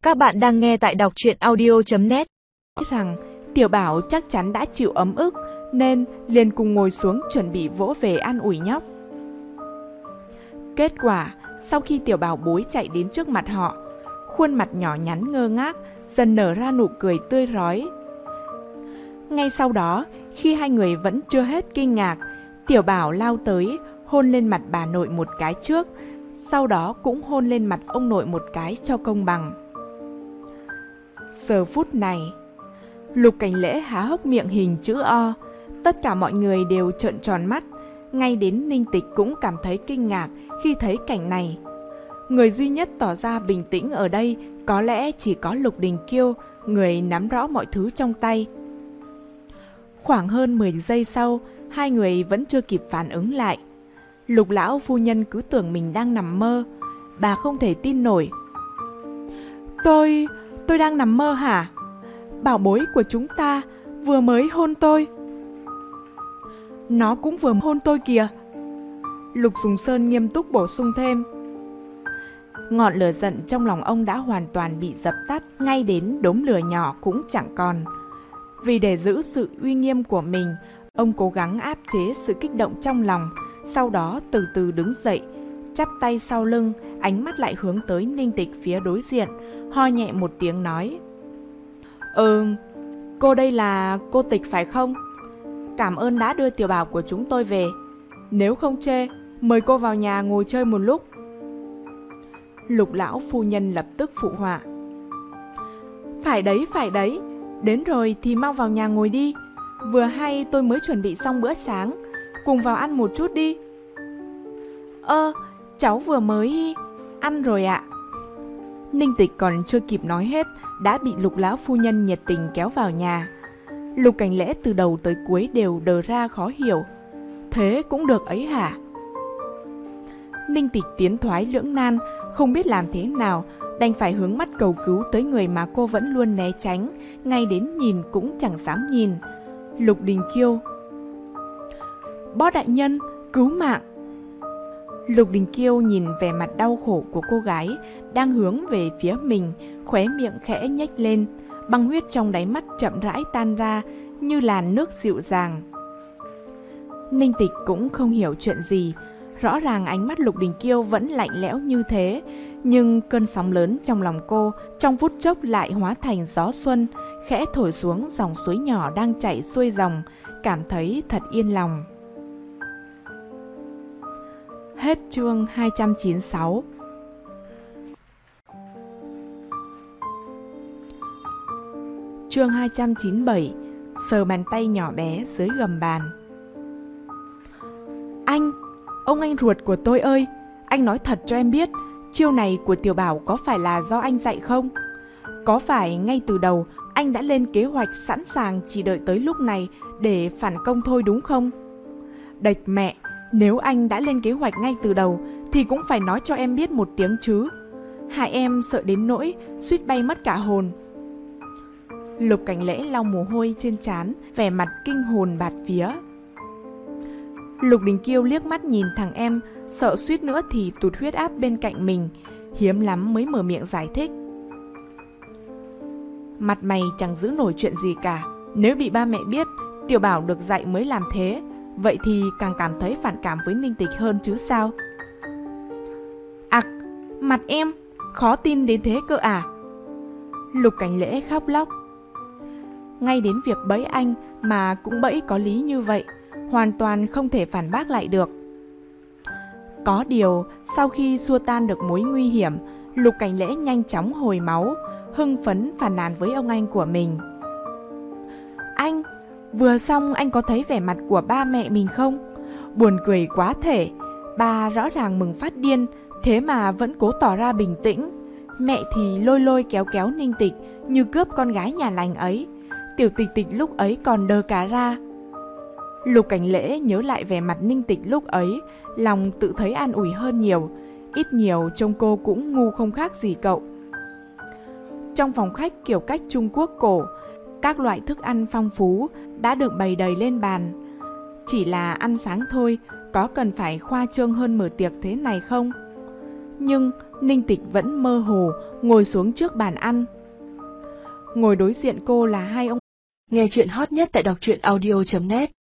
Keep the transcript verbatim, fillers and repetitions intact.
Các bạn đang nghe tại đọc truyện audio chấm net. Rằng Tiểu Bảo chắc chắn đã chịu ấm ức nên liền cùng ngồi xuống chuẩn bị vỗ về an ủi nhóc. Kết quả, sau khi Tiểu Bảo bối chạy đến trước mặt họ, khuôn mặt nhỏ nhắn ngơ ngác dần nở ra nụ cười tươi rói. Ngay sau đó, khi hai người vẫn chưa hết kinh ngạc, Tiểu Bảo lao tới hôn lên mặt bà nội một cái trước, sau đó cũng hôn lên mặt ông nội một cái cho công bằng. Giờ phút này, Lục Cảnh Lễ há hốc miệng hình chữ O, tất cả mọi người đều trợn tròn mắt, ngay đến Ninh Tịch cũng cảm thấy kinh ngạc khi thấy cảnh này. Người duy nhất tỏ ra bình tĩnh ở đây có lẽ chỉ có Lục Đình Kiêu, người nắm rõ mọi thứ trong tay. Khoảng hơn mười giây sau, hai người vẫn chưa kịp phản ứng lại. Lục lão phu nhân cứ tưởng mình đang nằm mơ. Bà không thể tin nổi. Tôi... tôi đang nằm mơ hả? Bảo bối của chúng ta vừa mới hôn tôi. Nó cũng vừa hôn tôi kìa. Lục Sùng Sơn nghiêm túc bổ sung thêm. Ngọn lửa giận trong lòng ông đã hoàn toàn bị dập tắt, ngay đến đốm lửa nhỏ cũng chẳng còn. Vì để giữ sự uy nghiêm của mình, ông cố gắng áp chế sự kích động trong lòng, sau đó từ từ đứng dậy, chắp tay sau lưng, ánh mắt lại hướng tới Ninh Tịch phía đối diện, ho nhẹ một tiếng nói. Ừ, cô đây là cô Tịch phải không? Cảm ơn đã đưa Tiểu Bảo của chúng tôi về. Nếu không chê, mời cô vào nhà ngồi chơi một lúc. Lục lão phu nhân lập tức phụ họa. Phải đấy, phải đấy, đến rồi thì mau vào nhà ngồi đi. Vừa hay tôi mới chuẩn bị xong bữa sáng, cùng vào ăn một chút đi. Ơ, cháu vừa mới ăn rồi ạ. Ninh Tịch còn chưa kịp nói hết, đã bị Lục lão phu nhân nhiệt tình kéo vào nhà. Lục Cảnh Lễ từ đầu tới cuối đều đờ ra khó hiểu. Thế cũng được ấy hả? Ninh Tịch tiến thoái lưỡng nan, không biết làm thế nào, đành phải hướng mắt cầu cứu tới người mà cô vẫn luôn né tránh, ngay đến nhìn cũng chẳng dám nhìn. Lục Đình Kiêu. Bó đại nhân, cứu mạng. Lục Đình Kiêu nhìn vẻ mặt đau khổ của cô gái đang hướng về phía mình, khóe miệng khẽ nhếch lên, băng huyết trong đáy mắt chậm rãi tan ra như làn nước dịu dàng. Ninh Tịch cũng không hiểu chuyện gì. Rõ ràng ánh mắt Lục Đình Kiêu vẫn lạnh lẽo như thế, nhưng cơn sóng lớn trong lòng cô trong phút chốc lại hóa thành gió xuân, khẽ thổi xuống dòng suối nhỏ đang chảy xuôi dòng, cảm thấy thật yên lòng. Hết chương hai trăm chín mươi sáu. Chương hai trăm chín mươi bảy. Sờ bàn tay nhỏ bé dưới gầm bàn. Anh, ông anh ruột của tôi ơi, anh nói thật cho em biết, chiêu này của Tiểu Bảo có phải là do anh dạy không? Có phải ngay từ đầu anh đã lên kế hoạch sẵn sàng chỉ đợi tới lúc này để phản công thôi đúng không? Đệch mẹ, nếu anh đã lên kế hoạch ngay từ đầu thì cũng phải nói cho em biết một tiếng chứ. Hại em sợ đến nỗi suýt bay mất cả hồn. Lục Cảnh Lễ lau mồ hôi trên trán, vẻ mặt kinh hồn bạt vía. Lục Đình Kiêu liếc mắt nhìn thằng em, sợ suýt nữa thì tụt huyết áp bên cạnh mình, hiếm lắm mới mở miệng giải thích. Mặt mày chẳng giữ nổi chuyện gì cả, nếu bị ba mẹ biết Tiểu Bảo được dạy mới làm thế, vậy thì càng cảm thấy phản cảm với Ninh Tịch hơn chứ sao. Ặc, à, mặt em, khó tin đến thế cơ à? Lục Cảnh Lễ khóc lóc. Ngay đến việc bẫy anh mà cũng bẫy có lý như vậy, hoàn toàn không thể phản bác lại được. Có điều, sau khi xua tan được mối nguy hiểm, Lục Cảnh Lễ nhanh chóng hồi máu, hưng phấn phàn nàn với ông anh của mình. Anh, vừa xong anh có thấy vẻ mặt của ba mẹ mình không? Buồn cười quá thể, ba rõ ràng mừng phát điên, thế mà vẫn cố tỏ ra bình tĩnh. Mẹ thì lôi lôi kéo kéo Ninh Tịch như cướp con gái nhà lành ấy. Tiểu Tịch Tịch lúc ấy còn đơ cả ra. Lục Cảnh Lễ nhớ lại vẻ mặt Ninh Tịch lúc ấy, lòng tự thấy an ủi hơn nhiều. Ít nhiều trông cô cũng ngu không khác gì cậu. Trong phòng khách kiểu cách Trung Quốc cổ, các loại thức ăn phong phú đã được bày đầy lên bàn. Chỉ là ăn sáng thôi, có cần phải khoa trương hơn mở tiệc thế này không? Nhưng Ninh Tịch vẫn mơ hồ ngồi xuống trước bàn ăn. Ngồi đối diện cô là hai ông. Nghe chuyện hot nhất tại đọc truyện audio chấm net.